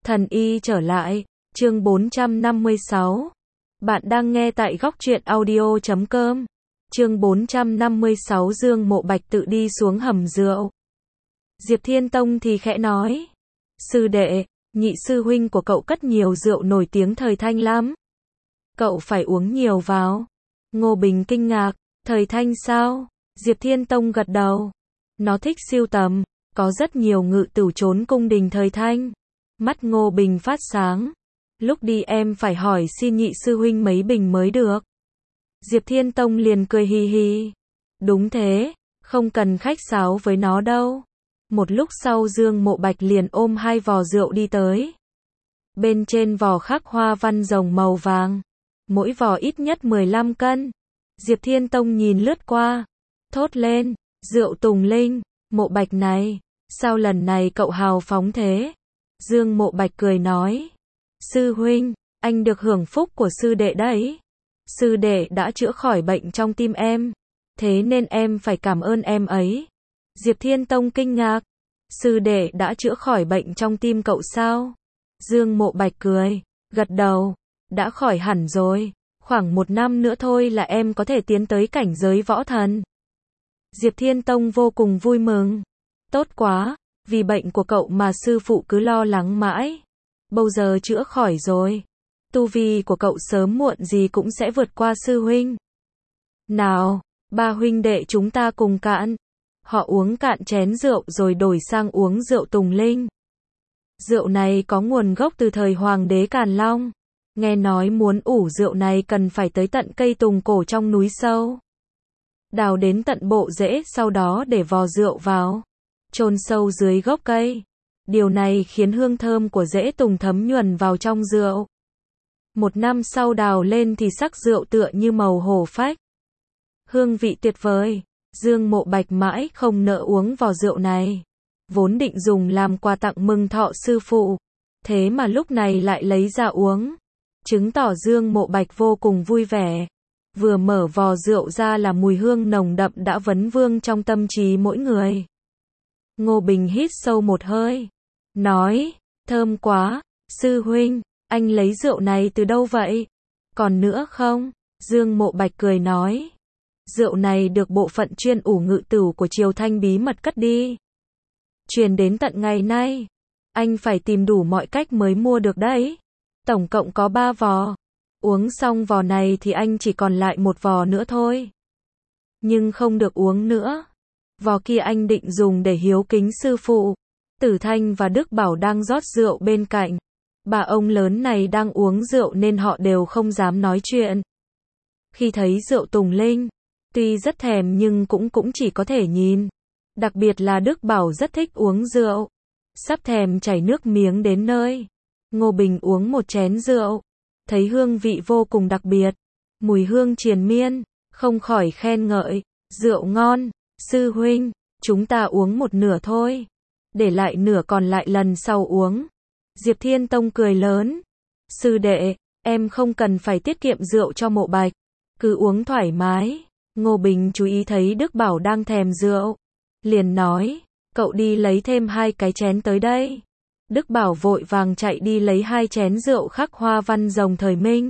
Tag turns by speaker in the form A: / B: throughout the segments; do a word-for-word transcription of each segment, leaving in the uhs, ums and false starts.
A: Thần y trở lại, chương bốn trăm năm mươi sáu. Bạn đang nghe tại góc truyện audio chấm com. Chương bốn trăm năm mươi sáu Dương Mộ Bạch tự đi xuống hầm rượu. Diệp Thiên Tông thì khẽ nói. Sư đệ, nhị sư huynh của cậu cất nhiều rượu nổi tiếng thời Thanh lắm. Cậu phải uống nhiều vào. Ngô Bình kinh ngạc, thời Thanh sao? Diệp Thiên Tông gật đầu. Nó thích sưu tầm, có rất nhiều ngự tửu trốn cung đình thời Thanh. Mắt Ngô Bình phát sáng. Lúc đi em phải hỏi xin nhị sư huynh mấy bình mới được. Diệp Thiên Tông liền cười hì hì. Đúng thế, không cần khách sáo với nó đâu. Một lúc sau Dương Mộ Bạch liền ôm hai vò rượu đi tới. Bên trên vò khắc hoa văn rồng màu vàng. Mỗi vò ít nhất mười lăm cân. Diệp Thiên Tông nhìn lướt qua. Thốt lên, rượu Tùng Linh, Mộ Bạch này, sao lần này cậu hào phóng thế? Dương Mộ Bạch cười nói. Sư huynh, anh được hưởng phúc của sư đệ đấy. Sư đệ đã chữa khỏi bệnh trong tim em. Thế nên em phải cảm ơn em ấy. Diệp Thiên Tông kinh ngạc. Sư đệ đã chữa khỏi bệnh trong tim cậu sao? Dương Mộ Bạch cười, gật đầu. Đã khỏi hẳn rồi. Khoảng một năm nữa thôi là em có thể tiến tới cảnh giới võ thần. Diệp Thiên Tông vô cùng vui mừng. Tốt quá, vì bệnh của cậu mà sư phụ cứ lo lắng mãi. Bây giờ chữa khỏi rồi. Tu vi của cậu sớm muộn gì cũng sẽ vượt qua sư huynh. Nào, ba huynh đệ chúng ta cùng cạn. Họ uống cạn chén rượu rồi đổi sang uống rượu Tùng Linh. Rượu này có nguồn gốc từ thời Hoàng đế Càn Long. Nghe nói muốn ủ rượu này cần phải tới tận cây tùng cổ trong núi sâu. Đào đến tận bộ rễ, sau đó để vò rượu vào. Chôn sâu dưới gốc cây. Điều này khiến hương thơm của rễ tùng thấm nhuần vào trong rượu. Một năm sau đào lên thì sắc rượu tựa như màu hổ phách. Hương vị tuyệt vời. Dương Mộ Bạch mãi không nỡ uống vò rượu này. Vốn định dùng làm quà tặng mừng thọ sư phụ. Thế mà lúc này lại lấy ra uống. Chứng tỏ Dương Mộ Bạch vô cùng vui vẻ. Vừa mở vò rượu ra là mùi hương nồng đậm đã vấn vương trong tâm trí mỗi người. Ngô Bình hít sâu một hơi. Nói, thơm quá, sư huynh, anh lấy rượu này từ đâu vậy? Còn nữa không? Dương Mộ Bạch cười nói. Rượu này được bộ phận chuyên ủ ngự tửu của Triều Thanh bí mật cất đi. Truyền đến tận ngày nay. Anh phải tìm đủ mọi cách mới mua được đấy. Tổng cộng có ba vò. Uống xong vò này thì anh chỉ còn lại một vò nữa thôi. Nhưng không được uống nữa. Vò kia anh định dùng để hiếu kính sư phụ. Tử Thanh và Đức Bảo đang rót rượu bên cạnh. Bà ông lớn này đang uống rượu nên họ đều không dám nói chuyện. Khi thấy rượu Tùng Linh, tuy rất thèm nhưng cũng cũng chỉ có thể nhìn. Đặc biệt là Đức Bảo rất thích uống rượu. Sắp thèm chảy nước miếng đến nơi. Ngô Bình uống một chén rượu. Thấy hương vị vô cùng đặc biệt. Mùi hương triền miên. Không khỏi khen ngợi. Rượu ngon. Sư huynh, chúng ta uống một nửa thôi. Để lại nửa còn lại lần sau uống. Diệp Thiên Tông cười lớn. Sư đệ, em không cần phải tiết kiệm rượu cho Mộ Bạch. Cứ uống thoải mái. Ngô Bình chú ý thấy Đức Bảo đang thèm rượu. Liền nói, cậu đi lấy thêm hai cái chén tới đây. Đức Bảo vội vàng chạy đi lấy hai chén rượu khắc hoa văn rồng thời Minh.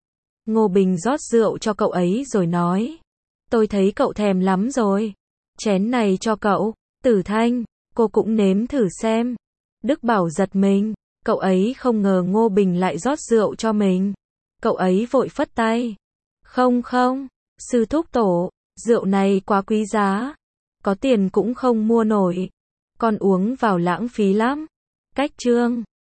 A: Ngô Bình rót rượu cho cậu ấy rồi nói. Tôi thấy cậu thèm lắm rồi. Chén này cho cậu, Tử Thanh, cô cũng nếm thử xem. Đức Bảo giật mình, cậu ấy không ngờ Ngô Bình lại rót rượu cho mình. Cậu ấy vội phất tay. Không không, sư thúc tổ, rượu này quá quý giá. Có tiền cũng không mua nổi. Con uống vào lãng phí lắm. Cách chương